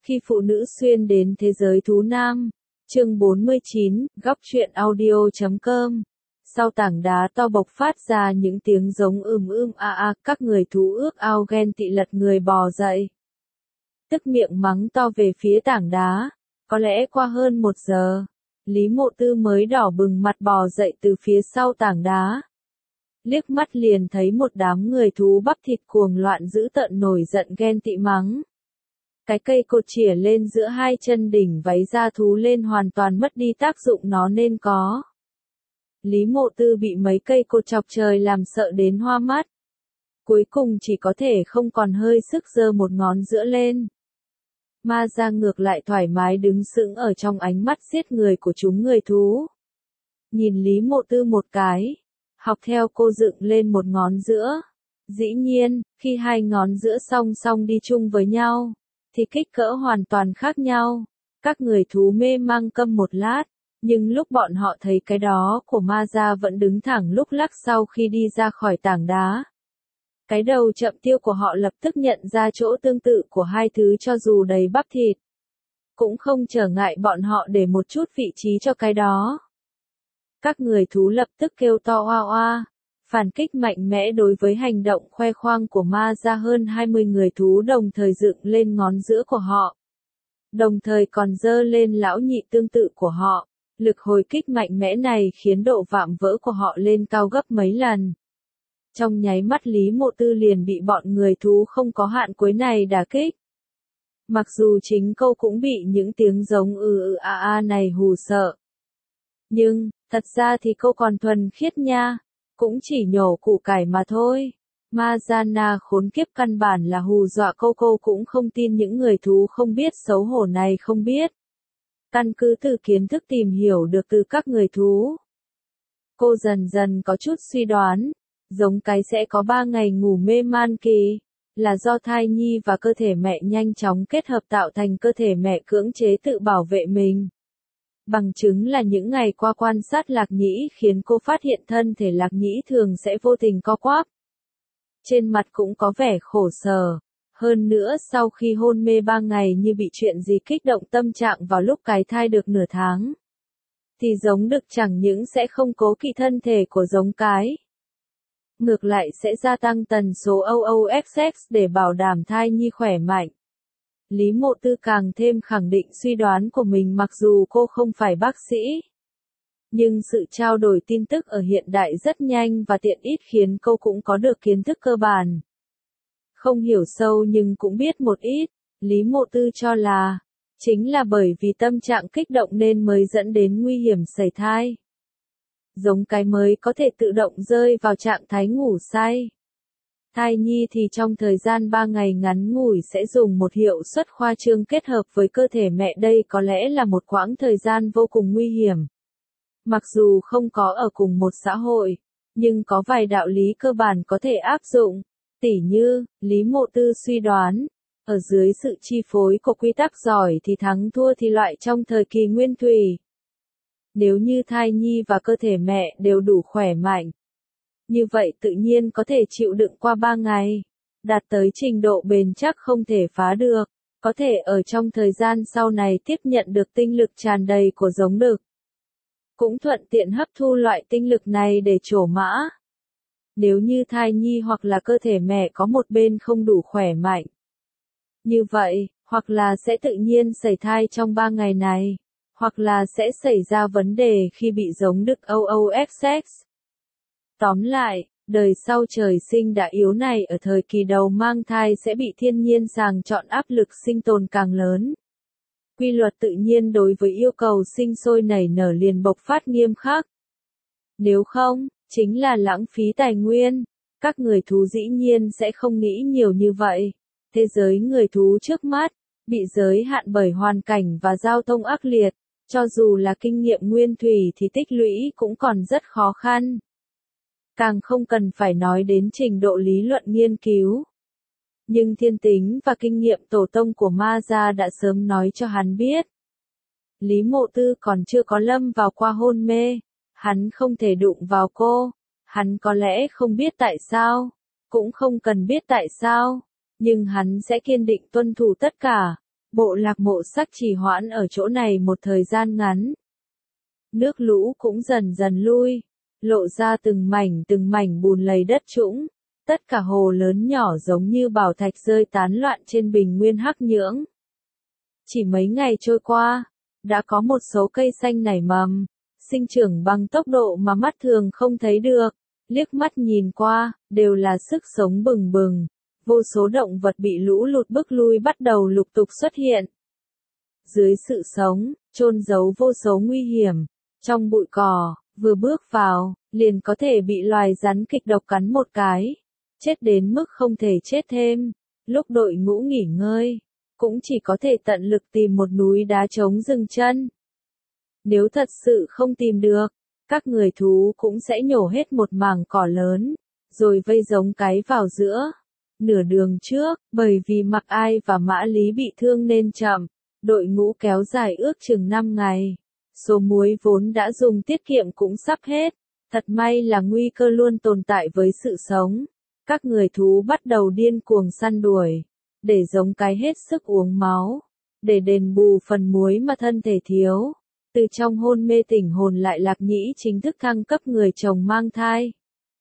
Khi phụ nữ xuyên đến thế giới thú nam. Chương 49, góc truyện audio.com. Sau tảng đá to bộc phát ra những tiếng giống các người thú ước ao ghen tị lật người bò dậy. Tức miệng mắng to về phía tảng đá. Có lẽ qua hơn 1 giờ, Lý Mộ Tư mới đỏ bừng mặt bò dậy từ phía sau tảng đá. Liếc mắt liền thấy một đám người thú bắp thịt cuồng loạn dữ tợn nổi giận ghen tị mắng. Cái cây cột chĩa lên giữa hai chân đỉnh váy da thú lên hoàn toàn mất đi tác dụng nó nên có. Lý Mộ Tư bị mấy cây cột chọc trời làm sợ đến hoa mắt. Cuối cùng chỉ có thể không còn hơi sức giơ một ngón giữa lên. Ma ra ngược lại thoải mái đứng sững ở trong ánh mắt giết người của chúng người thú. Nhìn Lý Mộ Tư một cái, học theo cô dựng lên một ngón giữa. Dĩ nhiên, khi hai ngón giữa song song đi chung với nhau, thì kích cỡ hoàn toàn khác nhau. Các người thú mê mang câm một lát, nhưng lúc bọn họ thấy cái đó của ma gia vẫn đứng thẳng lúc lắc sau khi đi ra khỏi tảng đá. Cái đầu chậm tiêu của họ lập tức nhận ra chỗ tương tự của hai thứ cho dù đầy bắp thịt. Cũng không trở ngại bọn họ để một chút vị trí cho cái đó. Các người thú lập tức kêu to oa oa, phản kích mạnh mẽ đối với hành động khoe khoang của ma gia. Hơn 20 người thú đồng thời dựng lên ngón giữa của họ. Đồng thời còn giơ lên lão nhị tương tự của họ. Lực hồi kích mạnh mẽ này khiến độ vạm vỡ của họ lên cao gấp mấy lần. Trong nháy mắt Lý Mộ Tư liền bị bọn người thú không có hạn cuối này đả kích. Mặc dù chính cô cũng bị những tiếng giống này hù sợ. Nhưng, thật ra thì cô còn thuần khiết nha. Cũng chỉ nhổ củ cải mà thôi. Ma Giana khốn kiếp căn bản là hù dọa cô cũng không tin những người thú không biết xấu hổ này không biết. Căn cứ từ kiến thức tìm hiểu được từ các người thú. Cô dần dần có chút suy đoán. Giống cái sẽ có 3 ngày ngủ mê man kỳ, là do thai nhi và cơ thể mẹ nhanh chóng kết hợp tạo thành cơ thể mẹ cưỡng chế tự bảo vệ mình. Bằng chứng là những ngày qua quan sát Lạc Nhĩ khiến cô phát hiện thân thể Lạc Nhĩ thường sẽ vô tình co quắp. Trên mặt cũng có vẻ khổ sở. Hơn nữa sau khi hôn mê 3 ngày như bị chuyện gì kích động tâm trạng vào lúc cái thai được nửa tháng. Thì giống đực chẳng những sẽ không cố kỵ thân thể của giống cái. Ngược lại sẽ gia tăng tần số OOXX để bảo đảm thai nhi khỏe mạnh. Lý Mộ Tư càng thêm khẳng định suy đoán của mình mặc dù cô không phải bác sĩ. Nhưng sự trao đổi tin tức ở hiện đại rất nhanh và tiện ích khiến cô cũng có được kiến thức cơ bản. Không hiểu sâu nhưng cũng biết một ít, Lý Mộ Tư cho là, chính là bởi vì tâm trạng kích động nên mới dẫn đến nguy hiểm sẩy thai. Giống cái mới có thể tự động rơi vào trạng thái ngủ say. Thai nhi thì trong thời gian 3 ngày ngắn ngủi sẽ dùng một hiệu suất khoa trương kết hợp với cơ thể mẹ, đây có lẽ là một quãng thời gian vô cùng nguy hiểm. Mặc dù không có ở cùng một xã hội, nhưng có vài đạo lý cơ bản có thể áp dụng. Tỉ như, Lý Mộ Tư suy đoán, ở dưới sự chi phối của quy tắc giỏi thì thắng thua thì loại trong thời kỳ nguyên thủy. Nếu như thai nhi và cơ thể mẹ đều đủ khỏe mạnh, như vậy tự nhiên có thể chịu đựng qua 3 ngày, đạt tới trình độ bền chắc không thể phá được, có thể ở trong thời gian sau này tiếp nhận được tinh lực tràn đầy của giống đực. Cũng thuận tiện hấp thu loại tinh lực này để trổ mã. Nếu như thai nhi hoặc là cơ thể mẹ có một bên không đủ khỏe mạnh, như vậy, hoặc là sẽ tự nhiên sẩy thai trong 3 ngày này, hoặc là sẽ xảy ra vấn đề khi bị giống đực OOXX. Tóm lại, đời sau trời sinh đã yếu này ở thời kỳ đầu mang thai sẽ bị thiên nhiên sàng chọn áp lực sinh tồn càng lớn. Quy luật tự nhiên đối với yêu cầu sinh sôi nảy nở liền bộc phát nghiêm khắc. Nếu không, chính là lãng phí tài nguyên. Các người thú dĩ nhiên sẽ không nghĩ nhiều như vậy. Thế giới người thú trước mắt, bị giới hạn bởi hoàn cảnh và giao thông ác liệt. Cho dù là kinh nghiệm nguyên thủy thì tích lũy cũng còn rất khó khăn. Càng không cần phải nói đến trình độ lý luận nghiên cứu. Nhưng thiên tính và kinh nghiệm tổ tông của ma gia đã sớm nói cho hắn biết. Lý Mộ Tư còn chưa có lâm vào qua hôn mê. Hắn không thể đụng vào cô. Hắn có lẽ không biết tại sao. Cũng không cần biết tại sao. Nhưng hắn sẽ kiên định tuân thủ tất cả. Bộ lạc Mộ Sắc trì hoãn ở chỗ này một thời gian ngắn. Nước lũ cũng dần dần lui, lộ ra từng mảnh bùn lầy đất trũng. Tất cả hồ lớn nhỏ giống như bảo thạch rơi tán loạn trên bình nguyên hắc nhưỡng. Chỉ mấy ngày trôi qua, đã có một số cây xanh nảy mầm, sinh trưởng bằng tốc độ mà mắt thường không thấy được. Liếc mắt nhìn qua, đều là sức sống bừng bừng. Vô số động vật bị lũ lụt bức lui bắt đầu lục tục xuất hiện. Dưới sự sống, chôn giấu vô số nguy hiểm. Trong bụi cỏ, vừa bước vào, liền có thể bị loài rắn kịch độc cắn một cái. Chết đến mức không thể chết thêm. Lúc đội ngũ nghỉ ngơi, cũng chỉ có thể tận lực tìm một núi đá trống dừng chân. Nếu thật sự không tìm được, các người thú cũng sẽ nhổ hết một mảng cỏ lớn, rồi vây giống cái vào giữa. Nửa đường trước, bởi vì Mặc Ai và Mã Lý bị thương nên chậm, đội ngũ kéo dài ước chừng 5 ngày. Số muối vốn đã dùng tiết kiệm cũng sắp hết. Thật may là nguy cơ luôn tồn tại với sự sống. Các người thú bắt đầu điên cuồng săn đuổi, để giống cái hết sức uống máu, để đền bù phần muối mà thân thể thiếu. Từ trong hôn mê tỉnh hồn lại Lạc Nhĩ chính thức thăng cấp người chồng mang thai.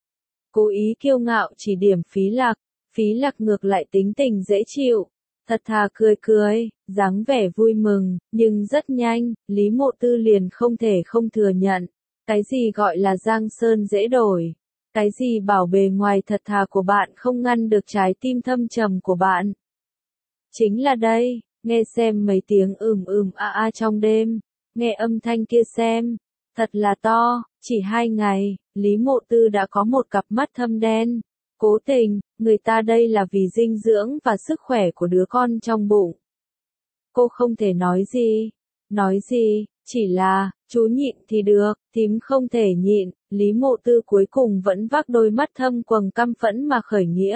Cố ý kiêu ngạo chỉ điểm Phí Lạc ngược lại tính tình dễ chịu, thật thà cười, dáng vẻ vui mừng, nhưng rất nhanh, Lý Mộ Tư liền không thể không thừa nhận. Cái gì gọi là giang sơn dễ đổi? Cái gì bảo bề ngoài thật thà của bạn không ngăn được trái tim thâm trầm của bạn? Chính là đây, nghe xem mấy tiếng a trong đêm, nghe âm thanh kia xem, thật là to, chỉ 2 ngày, Lý Mộ Tư đã có một cặp mắt thâm đen. Cố tình, người ta đây là vì dinh dưỡng và sức khỏe của đứa con trong bụng. Cô không thể nói gì, chỉ là, chú nhịn thì được, thím không thể nhịn. Lý Mộ Tư cuối cùng vẫn vác đôi mắt thâm quầng căm phẫn mà khởi nghĩa.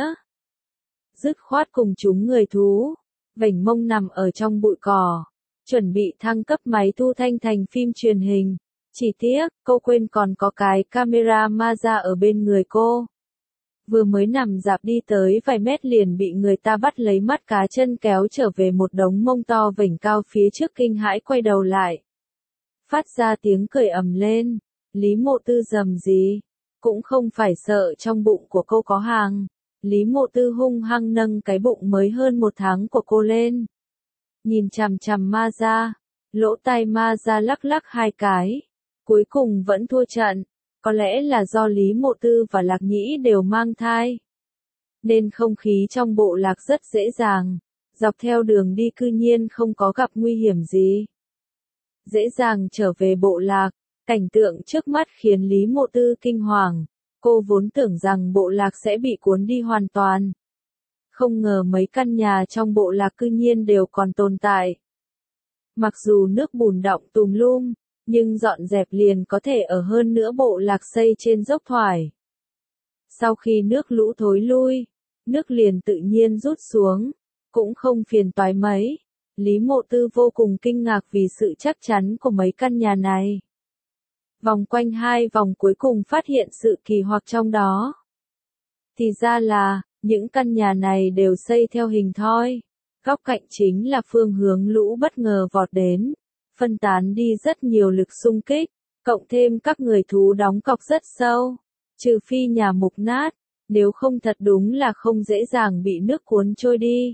Dứt khoát cùng chúng người thú, vểnh mông nằm ở trong bụi cỏ, chuẩn bị thăng cấp máy thu thanh thành phim truyền hình. Chỉ tiếc, cô quên còn có cái camera ma ra ở bên người cô. Vừa mới nằm dạp đi tới vài mét liền bị người ta bắt lấy mắt cá chân kéo trở về một đống mông to vểnh cao phía trước, kinh hãi quay đầu lại. Phát ra tiếng cười ầm lên. Lý Mộ Tư rầm gì, cũng không phải sợ trong bụng của cô có hàng. Lý Mộ Tư hung hăng nâng cái bụng mới hơn 1 tháng của cô lên. Nhìn chằm chằm ma ra, lỗ tai ma ra lắc lắc 2 cái. Cuối cùng vẫn thua trận. Có lẽ là do Lý Mộ Tư và Lạc Nhĩ đều mang thai, nên không khí trong bộ lạc rất dễ dàng. Dọc theo đường đi cư nhiên không có gặp nguy hiểm gì. Dễ dàng trở về bộ lạc, cảnh tượng trước mắt khiến Lý Mộ Tư kinh hoàng. Cô vốn tưởng rằng bộ lạc sẽ bị cuốn đi hoàn toàn. Không ngờ mấy căn nhà trong bộ lạc cư nhiên đều còn tồn tại. Mặc dù nước bùn đọng tùm lum, nhưng dọn dẹp liền có thể ở, hơn nữa bộ lạc xây trên dốc thoải. Sau khi nước lũ thối lui, nước liền tự nhiên rút xuống, cũng không phiền toái mấy. Lý Mộ Tư vô cùng kinh ngạc vì sự chắc chắn của mấy căn nhà này. Vòng quanh 2 vòng cuối cùng phát hiện sự kỳ hoặc trong đó. Thì ra là, những căn nhà này đều xây theo hình thoi. Góc cạnh chính là phương hướng lũ bất ngờ vọt đến, phân tán đi rất nhiều lực xung kích, cộng thêm các người thú đóng cọc rất sâu. Trừ phi nhà mục nát, nếu không thật đúng là không dễ dàng bị nước cuốn trôi đi.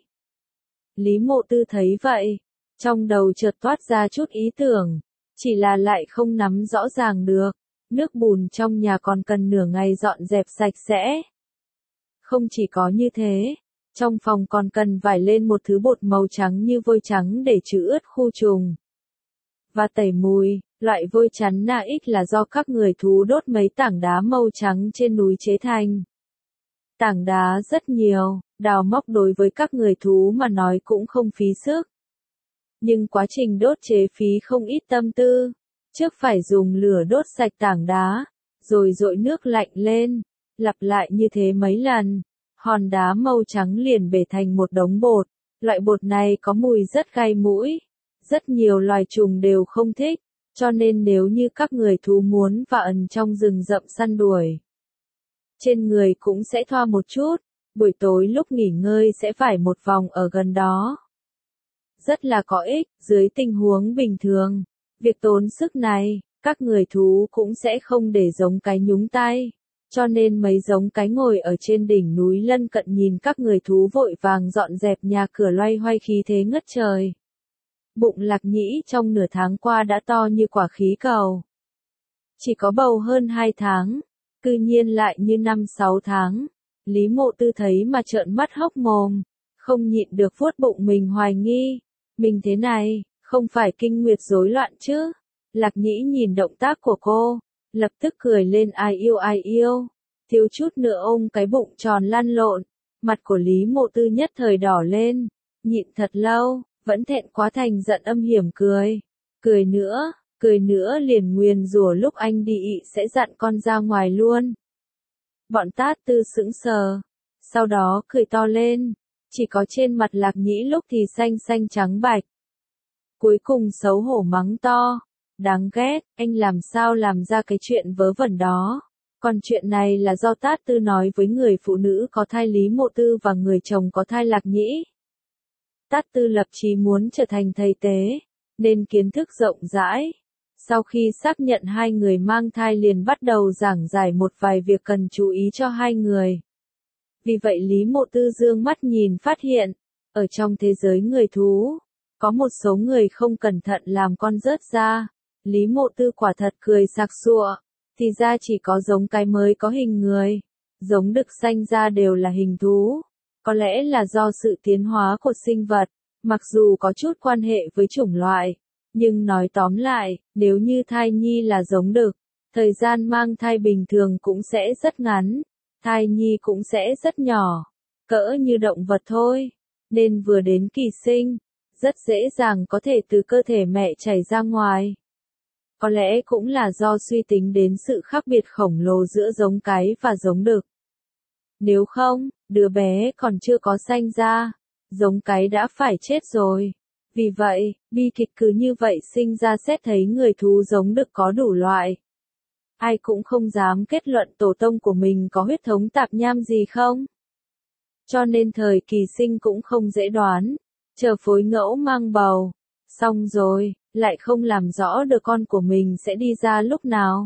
Lý Mộ Tư thấy vậy, trong đầu chợt toát ra chút ý tưởng, chỉ là lại không nắm rõ ràng được. Nước bùn trong nhà còn cần nửa ngày dọn dẹp sạch sẽ. Không chỉ có như thế, trong phòng còn cần vải lên một thứ bột màu trắng như vôi trắng để trừ ướt khu trùng và tẩy mùi. Loại vôi chắn NaX là do các người thú đốt mấy tảng đá màu trắng trên núi chế thành. Tảng đá rất nhiều, đào móc đối với các người thú mà nói cũng không phí sức. Nhưng quá trình đốt chế phí không ít tâm tư. Trước phải dùng lửa đốt sạch tảng đá, rồi dội nước lạnh lên, lặp lại như thế mấy lần. Hòn đá màu trắng liền bể thành một đống bột. Loại bột này có mùi rất gai mũi. Rất nhiều loài trùng đều không thích. Cho nên nếu như các người thú muốn và ẩn trong rừng rậm săn đuổi, trên người cũng sẽ thoa một chút, buổi tối lúc nghỉ ngơi sẽ vải một vòng ở gần đó. rất là có ích, dưới tình huống bình thường. Việc tốn sức này, các người thú cũng sẽ không để giống cái nhúng tay. Cho nên mấy giống cái ngồi ở trên đỉnh núi lân cận nhìn các người thú vội vàng dọn dẹp nhà cửa loay hoay khí thế ngất trời. Bụng Lạc Nhĩ trong nửa tháng qua đã to như quả khí cầu. Chỉ có bầu hơn 2 tháng, cư nhiên lại như 5-6 tháng. Lý Mộ Tư thấy mà trợn mắt hốc mồm, không nhịn được vuốt bụng mình hoài nghi. Mình thế này, không phải kinh nguyệt rối loạn chứ? Lạc Nhĩ nhìn động tác của cô, lập tức cười lên ai yêu, thiếu chút nữa ôm cái bụng tròn lăn lộn. Mặt của Lý Mộ Tư nhất thời đỏ lên, nhịn thật lâu, vẫn thẹn quá thành giận âm hiểm cười. Cười nữa liền nguyền rủa lúc anh đi ị sẽ dặn con ra ngoài luôn. Bọn Tát Tư sững sờ, sau đó cười to lên, chỉ có trên mặt Lạc Nhĩ lúc thì xanh xanh trắng bạch. Cuối cùng xấu hổ mắng to, đáng ghét, anh làm sao làm ra cái chuyện vớ vẩn đó. Còn chuyện này là do Tát Tư nói với người phụ nữ có thai Lý Mộ Tư và người chồng có thai Lạc Nhĩ. Tát Tư lập chí muốn trở thành thầy tế, nên kiến thức rộng rãi. Sau khi xác nhận hai người mang thai liền bắt đầu giảng giải một vài việc cần chú ý cho hai người. Vì vậy Lý Mộ Tư dương mắt nhìn phát hiện, ở trong thế giới người thú, có một số người không cẩn thận làm con rớt ra. Lý Mộ Tư quả thật cười sặc sụa, thì ra chỉ có giống cái mới có hình người, giống đực sanh ra đều là hình thú. Có lẽ là do sự tiến hóa của sinh vật, mặc dù có chút quan hệ với chủng loại. Nhưng nói tóm lại, nếu như thai nhi là giống đực, thời gian mang thai bình thường cũng sẽ rất ngắn, thai nhi cũng sẽ rất nhỏ, cỡ như động vật thôi, nên vừa đến kỳ sinh, rất dễ dàng có thể từ cơ thể mẹ chảy ra ngoài. Có lẽ cũng là do suy tính đến sự khác biệt khổng lồ giữa giống cái và giống đực. Nếu không, đứa bé còn chưa có sanh ra, giống cái đã phải chết rồi. Vì vậy, bi kịch cứ như vậy sinh ra xét thấy người thú giống đực có đủ loại. Ai cũng không dám kết luận tổ tông của mình có huyết thống tạp nham gì không. Cho nên thời kỳ sinh cũng không dễ đoán, chờ phối ngẫu mang bầu, xong rồi, lại không làm rõ được con của mình sẽ đi ra lúc nào.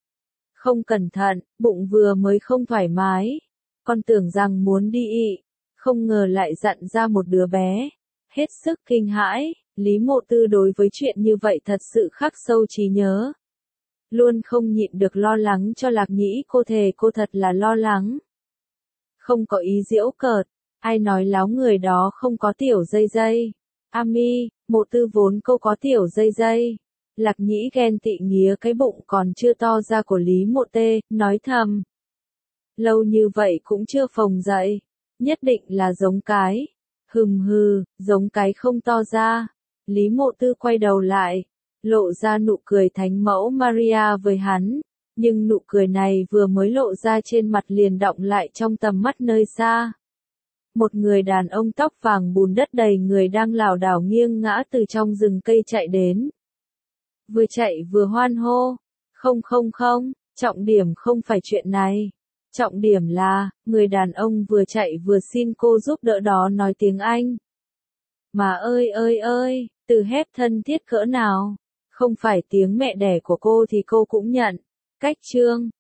Không cẩn thận, bụng vừa mới không thoải mái, con tưởng rằng muốn đi ị, không ngờ lại dặn ra một đứa bé. Hết sức kinh hãi, Lý Mộ Tư đối với chuyện như vậy thật sự khắc sâu trí nhớ. Luôn không nhịn được lo lắng cho Lạc Nhĩ, cô thề cô thật là lo lắng. Không có ý giễu cợt, ai nói láo người đó không có tiểu dây dây. Ami, Mộ Tư vốn cô có tiểu dây dây. Lạc Nhĩ ghen tị nghía cái bụng còn chưa to ra của Lý Mộ Tê, nói thầm. Lâu như vậy cũng chưa phồng dậy, nhất định là giống cái. Hừ, giống cái không to ra. Lý Mộ Tư quay đầu lại, lộ ra nụ cười thánh mẫu Maria với hắn, nhưng nụ cười này vừa mới lộ ra trên mặt liền đọng lại trong tầm mắt nơi xa. Một người đàn ông tóc vàng bùn đất đầy người đang lảo đảo nghiêng ngã từ trong rừng cây chạy đến. Vừa chạy vừa hoan hô, không, trọng điểm không phải chuyện này. Trọng điểm là, người đàn ông vừa chạy vừa xin cô giúp đỡ đó nói tiếng Anh. Mà ơi, từ hép thân thiết cỡ nào, không phải tiếng mẹ đẻ của cô thì cô cũng nhận. Cách chương